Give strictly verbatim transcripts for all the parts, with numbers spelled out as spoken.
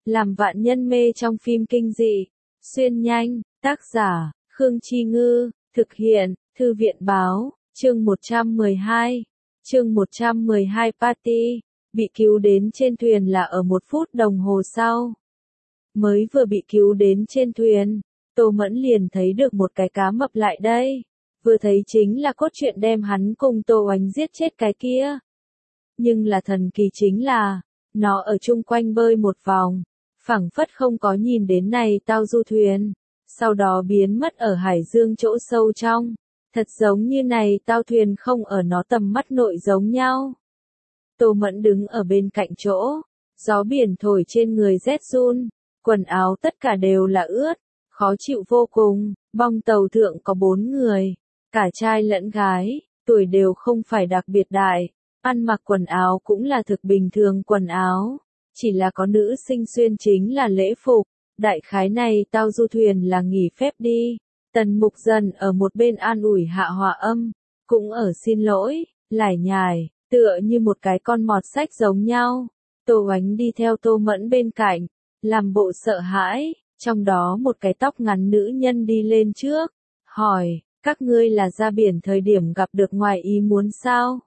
làm vạn nhân mê trong phim kinh dị. Xuyên nhanh, tác giả, Khương Chi Ngư, thực hiện, Thư viện Báo, chương một trăm mười hai. Chương một trăm mười hai Party, bị cứu đến trên thuyền là ở một phút đồng hồ sau. Mới vừa bị cứu đến trên thuyền, Tô Mẫn liền thấy được một cái cá mập lại đây. Vừa thấy chính là cốt truyện đem hắn cùng Tô Oánh giết chết cái kia. Nhưng là thần kỳ chính là, nó ở chung quanh bơi một vòng, phảng phất không có nhìn đến này tao du thuyền, sau đó biến mất ở hải dương chỗ sâu trong, thật giống như này tao thuyền không ở nó tầm mắt nội giống nhau. Tô Mẫn đứng ở bên cạnh chỗ, gió biển thổi trên người rét run, quần áo tất cả đều là ướt, khó chịu vô cùng, bong tàu thượng có bốn người, cả trai lẫn gái, tuổi đều không phải đặc biệt đại, ăn mặc quần áo cũng là thực bình thường quần áo, chỉ là có nữ sinh xuyên chính là lễ phục, đại khái này tao du thuyền là nghỉ phép đi. Tần Mục Dần ở một bên an ủi Hạ Hòa Âm, cũng ở xin lỗi, lải nhải, tựa như một cái con mọt sách giống nhau. Tô Oánh đi theo Tô Mẫn bên cạnh, làm bộ sợ hãi, trong đó một cái tóc ngắn nữ nhân đi lên trước, hỏi, các ngươi là ra biển thời điểm gặp được ngoài ý muốn sao?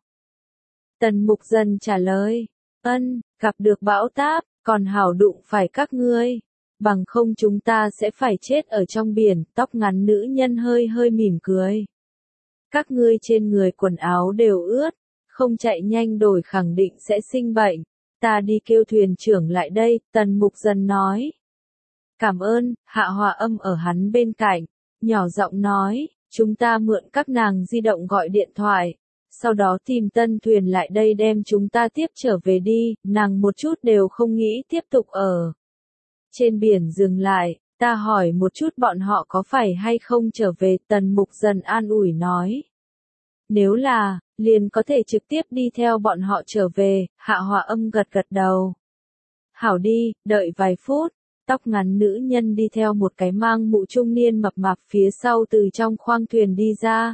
Tần Mục Dần trả lời, ân, gặp được bão táp, còn hảo đụng phải các ngươi. Bằng không chúng ta sẽ phải chết ở trong biển, tóc ngắn nữ nhân hơi hơi mỉm cười. Các ngươi trên người quần áo đều ướt, không chạy nhanh đổi khẳng định sẽ sinh bệnh, ta đi kêu thuyền trưởng lại đây, Tần Mục Dần nói. Cảm ơn, Hạ Hòa Âm ở hắn bên cạnh, nhỏ giọng nói, chúng ta mượn các nàng di động gọi điện thoại, sau đó tìm tân thuyền lại đây đem chúng ta tiếp trở về đi, nàng một chút đều không nghĩ tiếp tục ở trên biển dừng lại, ta hỏi một chút bọn họ có phải hay không trở về, Tần Mục Dần an ủi nói. Nếu là, liền có thể trực tiếp đi theo bọn họ trở về, Hạ Hòa Âm gật gật đầu. Hảo đi, đợi vài phút, tóc ngắn nữ nhân đi theo một cái mang mũ trung niên mập mạp phía sau từ trong khoang thuyền đi ra.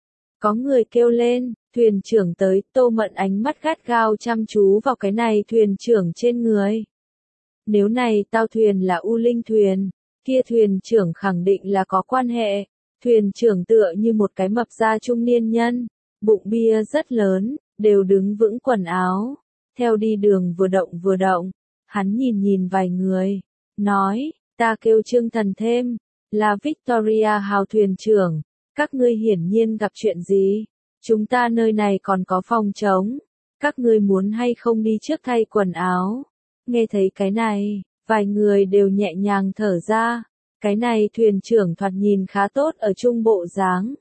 Có người kêu lên, thuyền trưởng tới, Tô Mẫn ánh mắt gắt gao chăm chú vào cái này thuyền trưởng trên người. Nếu này tao thuyền là U Linh thuyền, kia thuyền trưởng khẳng định là có quan hệ. Thuyền trưởng tựa như một cái mập da trung niên nhân, bụng bia rất lớn, đều đứng vững quần áo, theo đi đường vừa động vừa động. Hắn nhìn nhìn vài người, nói, ta kêu Trương Thần Thêm, là Victoria hào thuyền trưởng, các ngươi hiển nhiên gặp chuyện gì? Chúng ta nơi này còn có phòng trống, các ngươi muốn hay không đi trước thay quần áo? Nghe thấy cái này, vài người đều nhẹ nhàng thở ra, cái này thuyền trưởng thoạt nhìn khá tốt ở trung bộ dáng.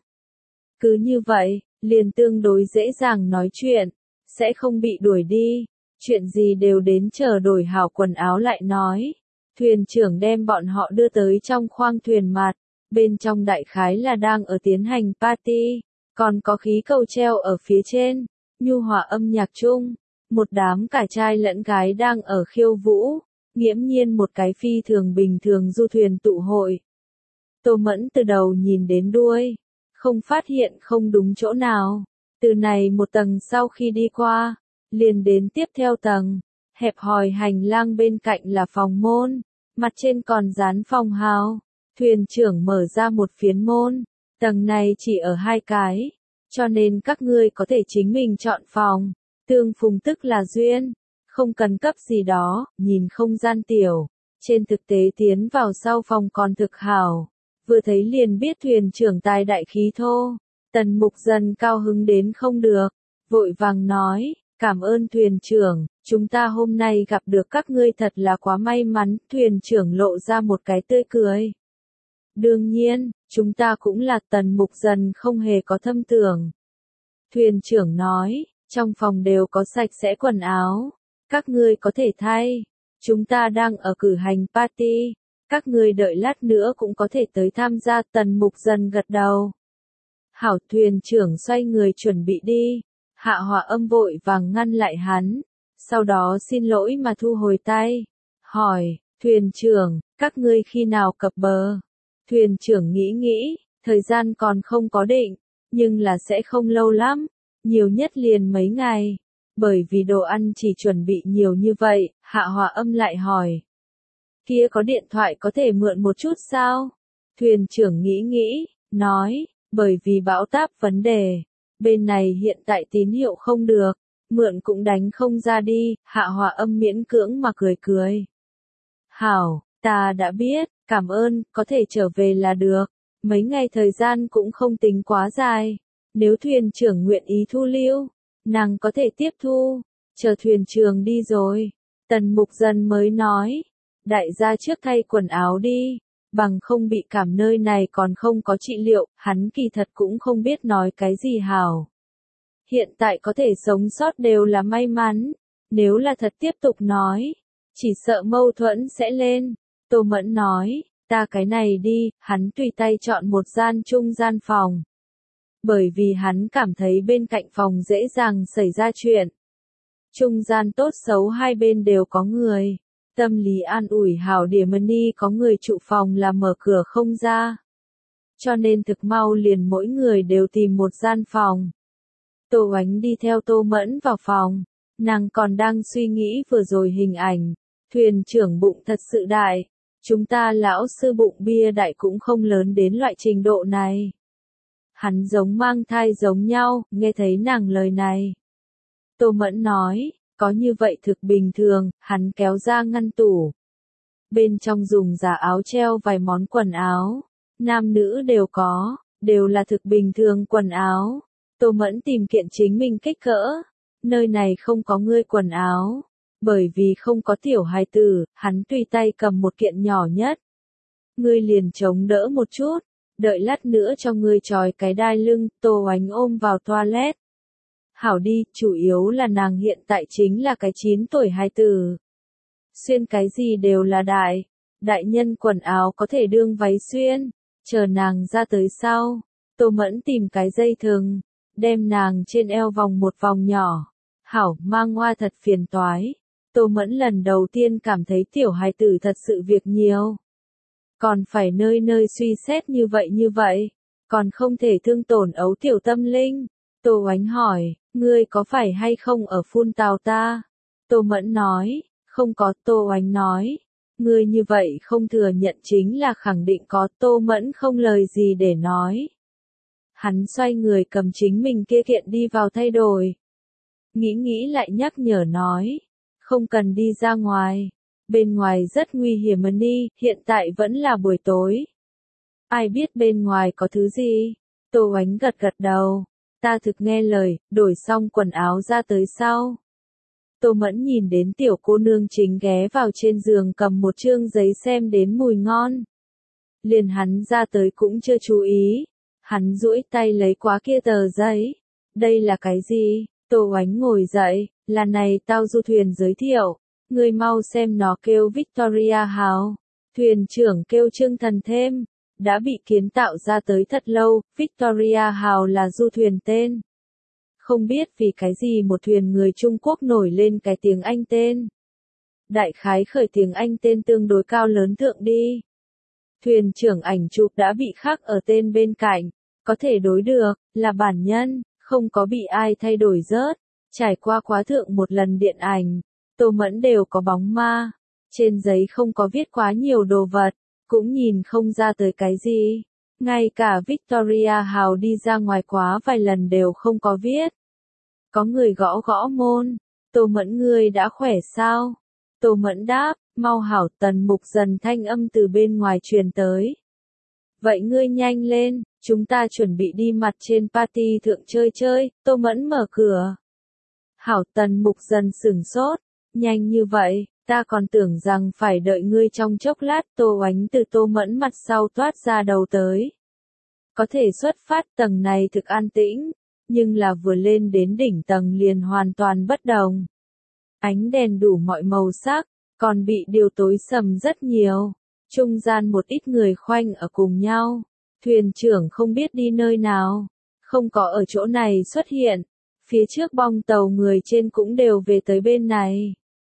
Cứ như vậy, liền tương đối dễ dàng nói chuyện, sẽ không bị đuổi đi, chuyện gì đều đến chờ đổi hảo quần áo lại nói. Thuyền trưởng đem bọn họ đưa tới trong khoang thuyền mặt, bên trong đại khái là đang ở tiến hành party, còn có khí cầu treo ở phía trên, nhu hòa âm nhạc chung. Một đám cả trai lẫn gái đang ở khiêu vũ, nghiễm nhiên một cái phi thường bình thường du thuyền tụ hội. Tô Mẫn từ đầu nhìn đến đuôi, không phát hiện không đúng chỗ nào. Từ này một tầng sau khi đi qua, liền đến tiếp theo tầng, hẹp hòi hành lang bên cạnh là phòng môn, mặt trên còn dán phòng hào. Thuyền trưởng mở ra một phiến môn, tầng này chỉ ở hai cái, cho nên các ngươi có thể chính mình chọn phòng. Tương phùng tức là duyên, không cần cấp gì đó, nhìn không gian tiểu, trên thực tế tiến vào sau phòng còn thực hảo, vừa thấy liền biết thuyền trưởng tài đại khí thô. Tần Mục Dần cao hứng đến không được, vội vàng nói, cảm ơn thuyền trưởng, chúng ta hôm nay gặp được các ngươi thật là quá may mắn, thuyền trưởng lộ ra một cái tươi cười. Đương nhiên, chúng ta cũng là, Tần Mục Dần không hề có thâm tưởng. Thuyền trưởng nói, trong phòng đều có sạch sẽ quần áo, các ngươi có thể thay, chúng ta đang ở cử hành party, các ngươi đợi lát nữa cũng có thể tới tham gia. Tần Mục Dần gật đầu. Hảo, thuyền trưởng xoay người chuẩn bị đi, Hạ Hòa Âm vội vàng ngăn lại hắn, sau đó xin lỗi mà thu hồi tay, hỏi, thuyền trưởng, các ngươi khi nào cập bờ? Thuyền trưởng nghĩ nghĩ, thời gian còn không có định, nhưng là sẽ không lâu lắm. Nhiều nhất liền mấy ngày, bởi vì đồ ăn chỉ chuẩn bị nhiều như vậy, Hạ Hòa Âm lại hỏi. Kia có điện thoại có thể mượn một chút sao? Thuyền trưởng nghĩ nghĩ, nói, bởi vì bão táp vấn đề. Bên này hiện tại tín hiệu không được, mượn cũng đánh không ra đi, Hạ Hòa Âm miễn cưỡng mà cười cười. Hảo, ta đã biết, cảm ơn, có thể trở về là được. Mấy ngày thời gian cũng không tính quá dài. Nếu thuyền trưởng nguyện ý thu lưu, nàng có thể tiếp thu. Chờ thuyền trưởng đi rồi, Tần Mục Dần mới nói, đại gia trước thay quần áo đi, bằng không bị cảm nơi này còn không có trị liệu, hắn kỳ thật cũng không biết nói cái gì hảo. Hiện tại có thể sống sót đều là may mắn, nếu là thật tiếp tục nói, chỉ sợ mâu thuẫn sẽ lên. Tô Mẫn nói, ta cái này đi, hắn tùy tay chọn một gian trung gian phòng. Bởi vì hắn cảm thấy bên cạnh phòng dễ dàng xảy ra chuyện. Trung gian tốt xấu hai bên đều có người. Tâm lý an ủi hảo điểm ni có người trụ phòng là mở cửa không ra. Cho nên thực mau liền mỗi người đều tìm một gian phòng. Tô Oánh đi theo Tô Mẫn vào phòng. Nàng còn đang suy nghĩ vừa rồi hình ảnh. Thuyền trưởng bụng thật sự đại. Chúng ta lão sư bụng bia đại cũng không lớn đến loại trình độ này. Hắn giống mang thai giống nhau, nghe thấy nàng lời này. Tô Mẫn nói, có như vậy thực bình thường, hắn kéo ra ngăn tủ. Bên trong dùng giả áo treo vài món quần áo. Nam nữ đều có, đều là thực bình thường quần áo. Tô Mẫn tìm kiện chính mình kích cỡ. Nơi này không có ngươi quần áo. Bởi vì không có tiểu hài tử, hắn tùy tay cầm một kiện nhỏ nhất. Ngươi liền chống đỡ một chút, đợi lát nữa cho ngươi trói cái đai lưng, Tô Oánh ôm vào toilet. Hảo đi, chủ yếu là nàng hiện tại chính là cái chín tuổi hài tử. Xuyên cái gì đều là đại, đại nhân quần áo có thể đương váy xuyên, chờ nàng ra tới sau. Tô Mẫn tìm cái dây thừng, đem nàng trên eo vòng một vòng nhỏ. Hảo, mang hoa thật phiền toái. Tô Mẫn lần đầu tiên cảm thấy tiểu hài tử thật sự việc nhiều. Còn phải nơi nơi suy xét như vậy như vậy, còn không thể thương tổn ấu tiểu tâm linh. Tô Oánh hỏi, ngươi có phải hay không ở phun tào ta? Tô Mẫn nói, không có. Tô Oánh nói, ngươi như vậy không thừa nhận chính là khẳng định có. Tô Mẫn không lời gì để nói. Hắn xoay người cầm chính mình kia kiện đi vào thay đổi. Nghĩ nghĩ lại nhắc nhở nói, không cần đi ra ngoài. Bên ngoài rất nguy hiểm mà đi, hiện tại vẫn là buổi tối. Ai biết bên ngoài có thứ gì? Tô Oánh gật gật đầu. Ta thực nghe lời, đổi xong quần áo ra tới sau. Tô Mẫn nhìn đến tiểu cô nương chính ghé vào trên giường cầm một chương giấy xem đến mùi ngon. Liền hắn ra tới cũng chưa chú ý. Hắn duỗi tay lấy quá kia tờ giấy. Đây là cái gì? Tô Oánh ngồi dậy, là này tao du thuyền giới thiệu. Người mau xem nó kêu Victoria House. Thuyền trưởng kêu Trương Thần thêm. Đã bị kiến tạo ra tới thật lâu, Victoria House là du thuyền tên. Không biết vì cái gì một thuyền người Trung Quốc nổi lên cái tiếng Anh tên. Đại khái khởi tiếng Anh tên tương đối cao lớn thượng đi. Thuyền trưởng ảnh chụp đã bị khắc ở tên bên cạnh. Có thể đối được, là bản nhân, không có bị ai thay đổi rớt. Trải qua quá thượng một lần điện ảnh. Tô Mẫn đều có bóng ma. Trên giấy không có viết quá nhiều đồ vật. Cũng nhìn không ra tới cái gì. Ngay cả Victoria House đi ra ngoài quá vài lần đều không có viết. Có người gõ gõ môn. Tô Mẫn ngươi đã khỏe sao? Tô Mẫn đáp, mau hảo. Tần Mục Dần thanh âm từ bên ngoài truyền tới. Vậy ngươi nhanh lên, chúng ta chuẩn bị đi mặt trên party thượng chơi chơi. Tô Mẫn mở cửa. Hảo. Tần Mục Dần sửng sốt. Nhanh như vậy, ta còn tưởng rằng phải đợi ngươi trong chốc lát. Tô Oánh từ Tô Mẫn mặt sau toát ra đầu tới. Có thể xuất phát tầng này thực an tĩnh, nhưng là vừa lên đến đỉnh tầng liền hoàn toàn bất đồng. Ánh đèn đủ mọi màu sắc, còn bị điều tối sầm rất nhiều. Trung gian một ít người khoanh ở cùng nhau. Thuyền trưởng không biết đi nơi nào, không có ở chỗ này xuất hiện. Phía trước bong tàu người trên cũng đều về tới bên này.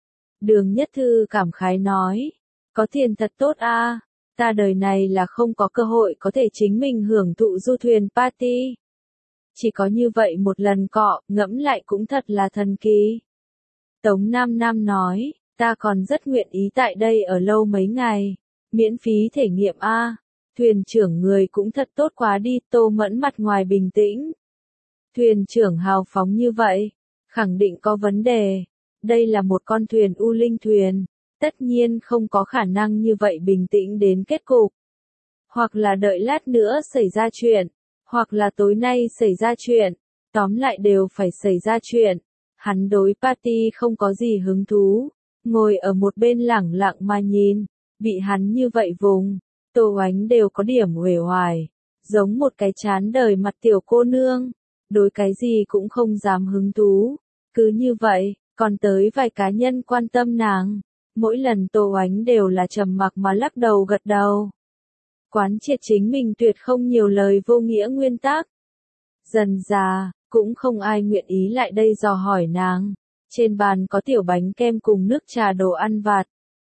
Đường Nhất Thư cảm khái nói, có tiền thật tốt a, ta đời này là không có cơ hội có thể chính mình hưởng thụ du thuyền party. Chỉ có như vậy một lần cọ, ngẫm lại cũng thật là thần kỳ. Tống Nam Nam nói, Ta còn rất nguyện ý tại đây ở lâu mấy ngày. Miễn phí thể nghiệm a. Thuyền trưởng người cũng thật tốt quá đi, Tô Mẫn mặt ngoài bình tĩnh. Thuyền trưởng hào phóng như vậy, khẳng định có vấn đề. Đây là một con thuyền U Linh thuyền, tất nhiên không có khả năng như vậy bình tĩnh đến kết cục. Hoặc là đợi lát nữa xảy ra chuyện, hoặc là tối nay xảy ra chuyện, tóm lại đều phải xảy ra chuyện. Hắn đối party không có gì hứng thú, ngồi ở một bên lẳng lặng mà nhìn, bị hắn như vậy vùng, Tô Oánh đều có điểm uể oải, giống một cái chán đời mặt tiểu cô nương, đối cái gì cũng không dám hứng thú. Cứ như vậy, còn tới vài cá nhân quan tâm nàng, mỗi lần Tô Oánh đều là trầm mặc mà lắc đầu gật đầu. Quán triệt chính mình tuyệt không nhiều lời vô nghĩa nguyên tắc. Dần già, cũng không ai nguyện ý lại đây dò hỏi nàng. Trên bàn có tiểu bánh kem cùng nước trà đồ ăn vặt.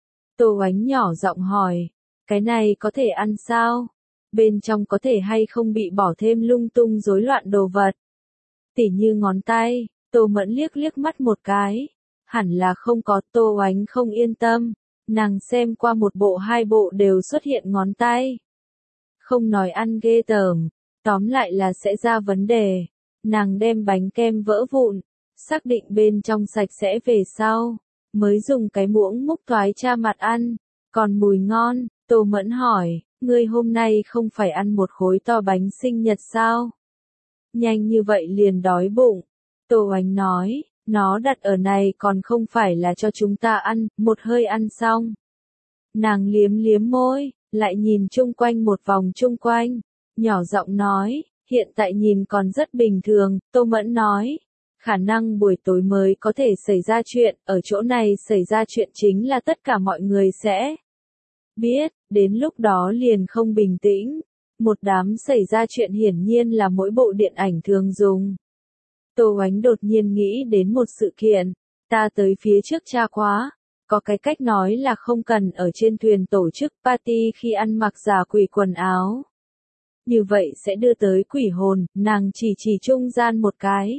Tô Oánh nhỏ giọng hỏi, cái này có thể ăn sao? Bên trong có thể hay không bị bỏ thêm lung tung rối loạn đồ vật? Tỉ như ngón tay, Tô Mẫn liếc liếc mắt một cái. Hẳn là không có, Tô Oánh không yên tâm. Nàng xem qua một bộ hai bộ đều xuất hiện ngón tay. Không nói ăn ghê tởm, tóm lại là sẽ ra vấn đề. Nàng đem bánh kem vỡ vụn, xác định bên trong sạch sẽ về sau, mới dùng cái muỗng múc thoái cha mặt ăn, còn mùi ngon. Tô Mẫn hỏi, ngươi hôm nay không phải ăn một khối to bánh sinh nhật sao? Nhanh như vậy liền đói bụng. Tô Oánh nói, nó đặt ở này còn không phải là cho chúng ta ăn, một hơi ăn xong. Nàng liếm liếm môi, lại nhìn chung quanh một vòng chung quanh, nhỏ giọng nói, hiện tại nhìn còn rất bình thường. Tô Mẫn nói, khả năng buổi tối mới có thể xảy ra chuyện, ở chỗ này xảy ra chuyện chính là tất cả mọi người sẽ biết, đến lúc đó liền không bình tĩnh. Một đám xảy ra chuyện hiển nhiên là mỗi bộ điện ảnh thường dùng. Tô Oánh đột nhiên nghĩ đến một sự kiện, ta tới phía trước tra quá, có cái cách nói là không cần ở trên thuyền tổ chức party khi ăn mặc giả quỷ quần áo. Như vậy sẽ đưa tới quỷ hồn, nàng chỉ chỉ trung gian một cái.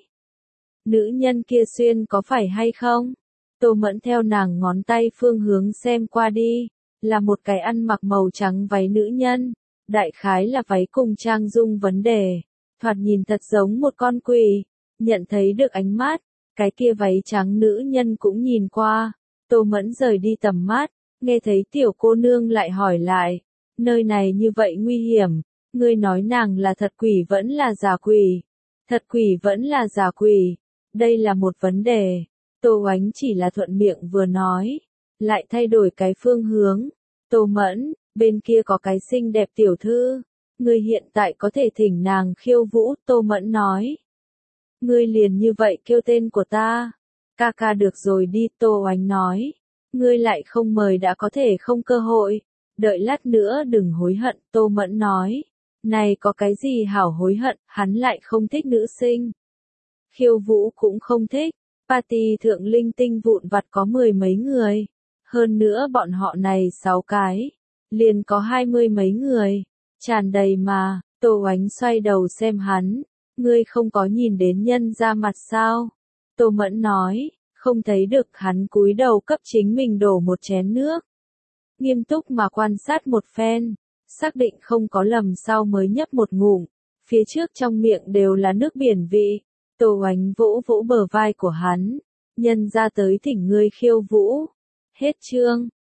Nữ nhân kia xuyên có phải hay không? Tô Mẫn theo nàng ngón tay phương hướng xem qua đi, là một cái ăn mặc màu trắng váy nữ nhân, đại khái là váy cùng trang dung vấn đề, thoạt nhìn thật giống một con quỷ. Nhận thấy được ánh mắt, cái kia váy trắng nữ nhân cũng nhìn qua. Tô Mẫn rời đi tầm mắt, nghe thấy tiểu cô nương lại hỏi lại, nơi này như vậy nguy hiểm, ngươi nói nàng là thật quỷ vẫn là giả quỷ? Thật quỷ vẫn là giả quỷ? Đây là một vấn đề. Tô Oánh chỉ là thuận miệng vừa nói, lại thay đổi cái phương hướng. Tô Mẫn, bên kia có cái xinh đẹp tiểu thư, ngươi hiện tại có thể thỉnh nàng khiêu vũ. Tô Mẫn nói, ngươi liền như vậy kêu tên của ta. Ca ca được rồi đi. Tô Oánh nói, ngươi lại không mời đã có thể không cơ hội, đợi lát nữa đừng hối hận. Tô Mẫn nói, này có cái gì hảo hối hận, hắn lại không thích nữ sinh. Khiêu vũ cũng không thích, party thượng linh tinh vụn vặt có mười mấy người, hơn nữa bọn họ này sáu cái, liền có hai mươi mấy người, tràn đầy mà. Tô Oánh xoay đầu xem hắn, ngươi không có nhìn đến nhân ra mặt sao? Tô Mẫn nói, không thấy được. Hắn cúi đầu cấp chính mình đổ một chén nước, nghiêm túc mà quan sát một phen, xác định không có lầm sau mới nhấp một ngụm, phía trước trong miệng đều là nước biển vị. Tô Oánh vỗ vỗ bờ vai của hắn, nhân ra tới thỉnh ngươi khiêu vũ. Hết chương.